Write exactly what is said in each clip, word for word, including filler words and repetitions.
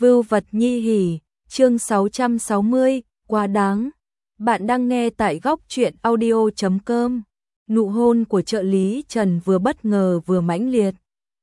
Vưu vật nhi hỉ, chương sáu trăm sáu mươi, quá đáng. Bạn đang nghe tại góc truyện audio chấm com. Nụ hôn của trợ lý Trần vừa bất ngờ vừa mãnh liệt.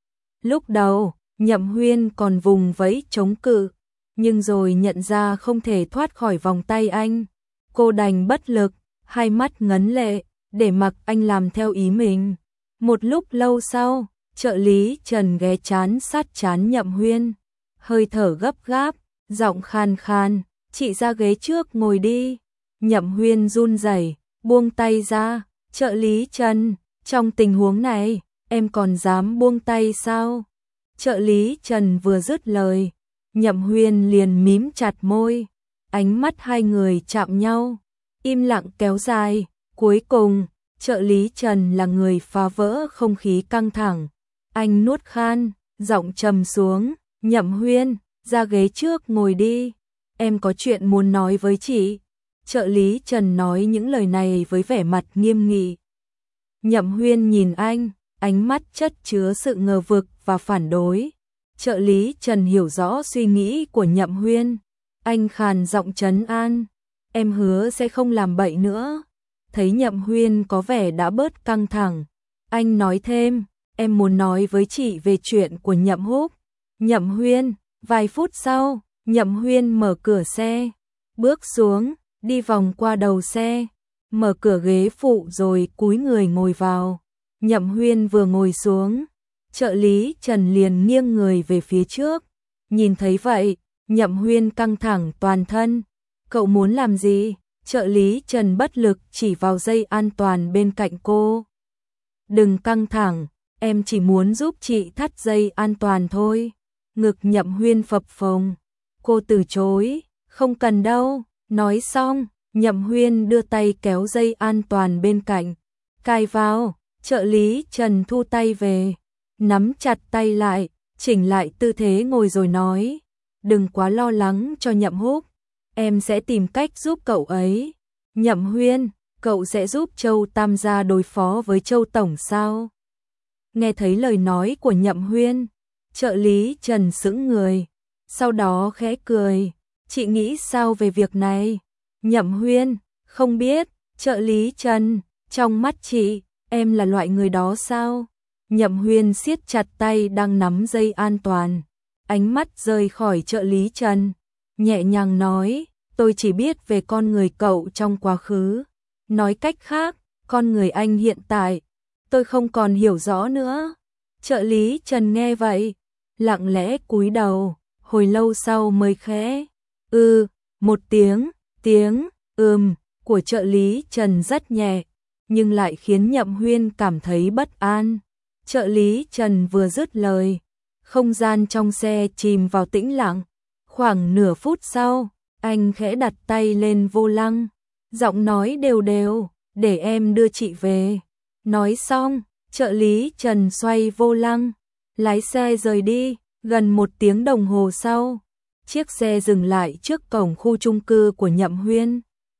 Lúc đầu, Nhậm Huyên còn vùng vẫy chống cự, nhưng rồi nhận ra không thể thoát khỏi vòng tay anh. Cô đành bất lực, hai mắt ngấn lệ, để mặc anh làm theo ý mình. Một lúc lâu sau, trợ lý Trần ghé chán sát chán Nhậm Huyên, hơi thở gấp gáp, giọng khan khan, chị ra ghế trước ngồi đi. Nhậm Huyên run rẩy, buông tay ra, trợ lý Trần, trong tình huống này, em còn dám buông tay sao? Trợ lý Trần vừa dứt lời, Nhậm Huyên liền mím chặt môi, ánh mắt hai người chạm nhau, im lặng kéo dài, cuối cùng, trợ lý Trần là người phá vỡ không khí căng thẳng. Anh nuốt khan, giọng trầm xuống, Nhậm Huyên, ra ghế trước ngồi đi, em có chuyện muốn nói với chị. Trợ lý Trần nói những lời này với vẻ mặt nghiêm nghị. Nhậm Huyên nhìn anh, ánh mắt chất chứa sự ngờ vực và phản đối. Trợ lý Trần hiểu rõ suy nghĩ của Nhậm Huyên. Anh khàn giọng trấn an, em hứa sẽ không làm bậy nữa. Thấy Nhậm Huyên có vẻ đã bớt căng thẳng, anh nói thêm, em muốn nói với chị về chuyện của Nhậm Húc. Nhậm Huyên, vài phút sau, Nhậm Huyên mở cửa xe, bước xuống, đi vòng qua đầu xe, mở cửa ghế phụ rồi cúi người ngồi vào. Nhậm Huyên vừa ngồi xuống, trợ lý Trần liền nghiêng người về phía trước. Nhìn thấy vậy, Nhậm Huyên căng thẳng toàn thân. Cậu muốn làm gì? Trợ lý Trần bất lực chỉ vào dây an toàn bên cạnh cô. Đừng căng thẳng, em chỉ muốn giúp chị thắt dây an toàn thôi. Ngực Nhậm Huyên phập phồng. Cô từ chối, không cần đâu. Nói xong, Nhậm Huyên đưa tay kéo dây an toàn bên cạnh, cài vào. Trợ lý Trần thu tay về, nắm chặt tay lại, chỉnh lại tư thế ngồi rồi nói, đừng quá lo lắng cho Nhậm Húc, em sẽ tìm cách giúp cậu ấy. Nhậm Huyên, cậu sẽ giúp Châu Tam gia đối phó với Châu Tổng sao? Nghe thấy lời nói của Nhậm Huyên, trợ lý Trần sững người, sau đó khẽ cười, chị nghĩ sao về việc này? Nhậm Huyên, không biết. Trợ lý Trần, trong mắt chị, em là loại người đó sao? Nhậm Huyên siết chặt tay đang nắm dây an toàn, ánh mắt rời khỏi trợ lý Trần, nhẹ nhàng nói, tôi chỉ biết về con người cậu trong quá khứ. Nói cách khác, con người anh hiện tại, tôi không còn hiểu rõ nữa. Trợ lý Trần nghe vậy, lặng lẽ cúi đầu, hồi lâu sau mới khẽ, ư, một tiếng, tiếng, ừm, của trợ lý Trần rất nhẹ, nhưng lại khiến Nhậm Huyên cảm thấy bất an. Trợ lý Trần vừa dứt lời, không gian trong xe chìm vào tĩnh lặng. Khoảng nửa phút sau, anh khẽ đặt tay lên vô lăng, giọng nói đều đều, để em đưa chị về. Nói xong, trợ lý Trần xoay vô lăng, lái xe rời đi. Gần một tiếng đồng hồ sau, chiếc xe dừng lại trước cổng khu chung cư của Nhậm Huyên.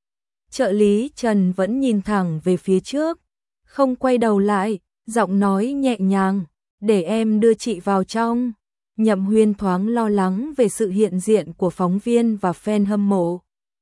Trợ lý Trần vẫn nhìn thẳng về phía trước, không quay đầu lại, giọng nói nhẹ nhàng, để em đưa chị vào trong. Nhậm Huyên thoáng lo lắng về sự hiện diện của phóng viên và fan hâm mộ.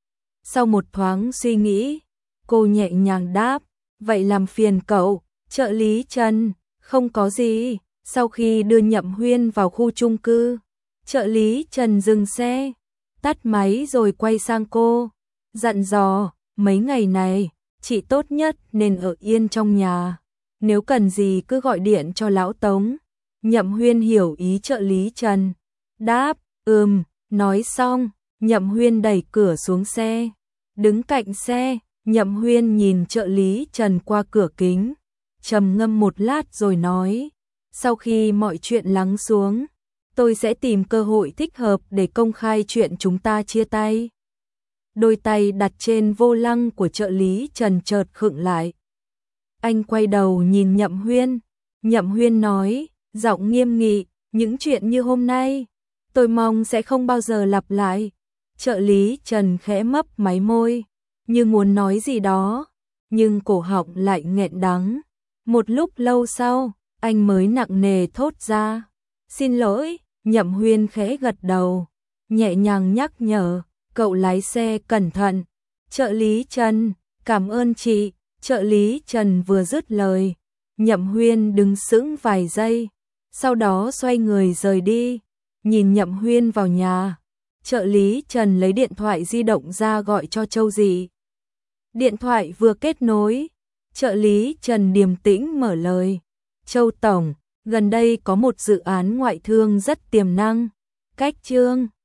Sau một thoáng suy nghĩ, cô nhẹ nhàng đáp, vậy làm phiền cậu. Trợ lý Trần, không có gì. Sau khi đưa Nhậm Huyên vào khu chung cư, trợ lý Trần dừng xe, tắt máy rồi quay sang cô, dặn dò, mấy ngày này, chị tốt nhất nên ở yên trong nhà, nếu cần gì cứ gọi điện cho lão Tống. Nhậm Huyên hiểu ý trợ lý Trần, đáp, ừm, nói xong, Nhậm Huyên đẩy cửa xuống xe, đứng cạnh xe, Nhậm Huyên nhìn trợ lý Trần qua cửa kính, trầm ngâm một lát rồi nói, sau khi mọi chuyện lắng xuống, tôi sẽ tìm cơ hội thích hợp để công khai chuyện chúng ta chia tay. Đôi tay đặt trên vô lăng của trợ lý Trần chợt khựng lại. Anh quay đầu nhìn Nhậm Huyên. Nhậm Huyên nói, giọng nghiêm nghị, những chuyện như hôm nay, tôi mong sẽ không bao giờ lặp lại. Trợ lý Trần khẽ mấp máy môi, như muốn nói gì đó, nhưng cổ họng lại nghẹn đắng. Một lúc lâu sau, anh mới nặng nề thốt ra, xin lỗi. Nhậm Huyên khẽ gật đầu, nhẹ nhàng nhắc nhở, cậu lái xe cẩn thận. Trợ lý Trần, cảm ơn chị. Trợ lý Trần vừa dứt lời, Nhậm Huyên đứng sững vài giây, sau đó xoay người rời đi. Nhìn Nhậm Huyên vào nhà, trợ lý Trần lấy điện thoại di động ra gọi cho Châu Dị. Điện thoại vừa kết nối, trợ lý Trần điềm tĩnh mở lời. Châu Tổng, gần đây có một dự án ngoại thương rất tiềm năng. Cách Trương